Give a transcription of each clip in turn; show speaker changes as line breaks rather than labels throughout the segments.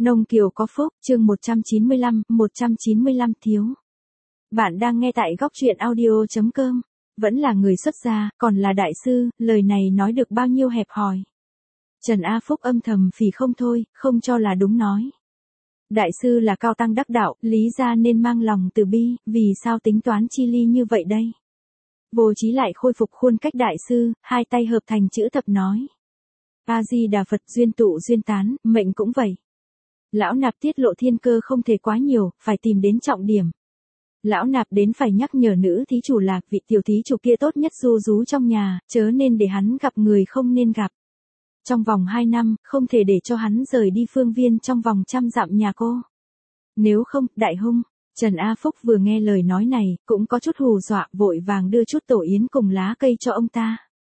Nông Kiều có phúc, chương 195 thiếu. Bạn đang nghe tại góc truyện audio.com. Vẫn là người xuất gia, còn là đại sư, lời này nói được bao nhiêu hẹp hòi. Trần A Phúc âm thầm phì không thôi, không cho là đúng nói. Đại sư là cao tăng đắc đạo, lý ra nên mang lòng từ bi, vì sao tính toán chi ly như vậy đây? Vô Chí lại khôi phục khuôn cách đại sư, hai tay hợp thành chữ thập nói. A Di Đà Phật, duyên tụ duyên tán, mệnh cũng vậy. Lão nạp tiết lộ thiên cơ không thể quá nhiều, phải tìm đến trọng điểm. Lão nạp đến phải nhắc nhở nữ thí chủ là vị tiểu thí chủ kia tốt nhất ru rú trong nhà, chớ nên để hắn gặp người không nên gặp. Trong vòng 2 năm, không thể để cho hắn rời đi phương viên trong vòng 100 dặm nhà cô. Nếu không, đại hung. Trần A Phúc vừa nghe lời nói này, cũng có chút hù dọa, vội vàng đưa chút tổ yến cùng lá cây cho ông ta.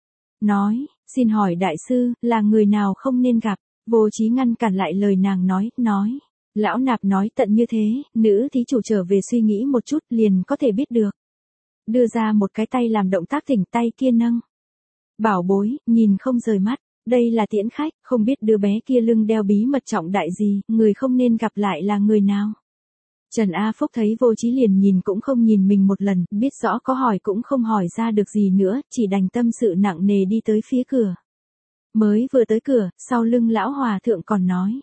Nói, xin hỏi đại sư, là người nào không nên gặp? Vô Chí ngăn cản lại lời nàng nói. Lão nạp nói tận như thế, nữ thí chủ trở về suy nghĩ một chút liền có thể biết được. Đưa ra một cái tay làm động tác thỉnh tay kia nâng. Bảo bối, nhìn không rời mắt, đây là tiễn khách, không biết đứa bé kia lưng đeo bí mật trọng đại gì, người không nên gặp lại là người nào. Trần A Phúc thấy Vô Chí liền nhìn cũng không nhìn mình một lần, biết rõ có hỏi cũng không hỏi ra được gì nữa, chỉ đành tâm sự nặng nề đi tới phía cửa. Mới vừa tới cửa, sau lưng lão hòa thượng còn nói.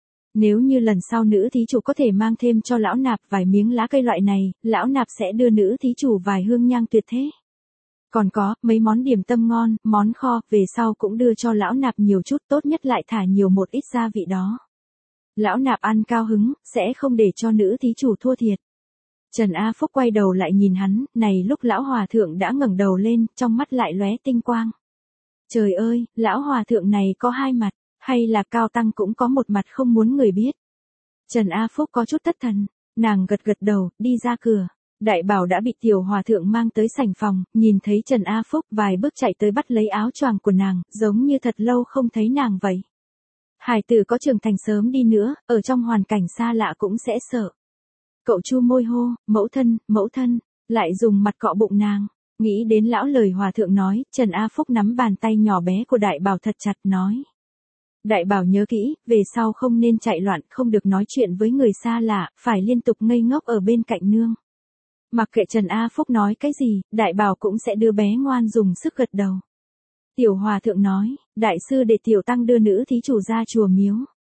Nếu như lần sau nữ thí chủ có thể mang thêm cho lão nạp vài miếng lá cây loại này, lão nạp sẽ đưa nữ thí chủ vài hương nhang tuyệt thế. Còn có, mấy món điểm tâm ngon, món kho, về sau cũng đưa cho lão nạp nhiều chút, tốt nhất lại thả nhiều một ít gia vị đó. Lão nạp ăn cao hứng, sẽ không để cho nữ thí chủ thua thiệt. Trần A Phúc quay đầu lại nhìn hắn, này lúc lão hòa thượng đã ngẩng đầu lên, trong mắt lại lóe tinh quang. Trời ơi, lão hòa thượng này có hai mặt, hay là cao tăng cũng có một mặt không muốn người biết. Trần A Phúc có chút thất thần, nàng gật đầu, đi ra cửa. Đại bảo đã bị tiểu hòa thượng mang tới sảnh phòng, nhìn thấy Trần A Phúc vài bước chạy tới bắt lấy áo choàng của nàng, giống như thật lâu không thấy nàng vậy. Hải tử có trưởng thành sớm đi nữa, ở trong hoàn cảnh xa lạ cũng sẽ sợ. Cậu chu môi hô, mẫu thân, lại dùng mặt cọ bụng nàng. Nghĩ đến lão lời hòa thượng nói, Trần A Phúc nắm bàn tay nhỏ bé của đại bảo thật chặt nói. Đại bảo nhớ kỹ, về sau không nên chạy loạn, không được nói chuyện với người xa lạ, phải liên tục ngây ngốc ở bên cạnh nương. Mặc kệ Trần A Phúc nói cái gì, đại bảo cũng sẽ đưa bé ngoan dùng sức gật đầu. Tiểu hòa thượng nói, đại sư để tiểu tăng đưa nữ thí chủ ra chùa miếu.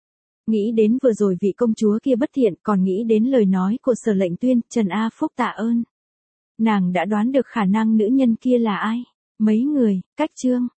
Nghĩ đến vừa rồi vị công chúa kia bất thiện, còn nghĩ đến lời nói của Sở Lệnh Tuyên, Trần A Phúc tạ ơn. Nàng đã đoán được khả năng nữ nhân kia là ai. Mấy người, cách chương.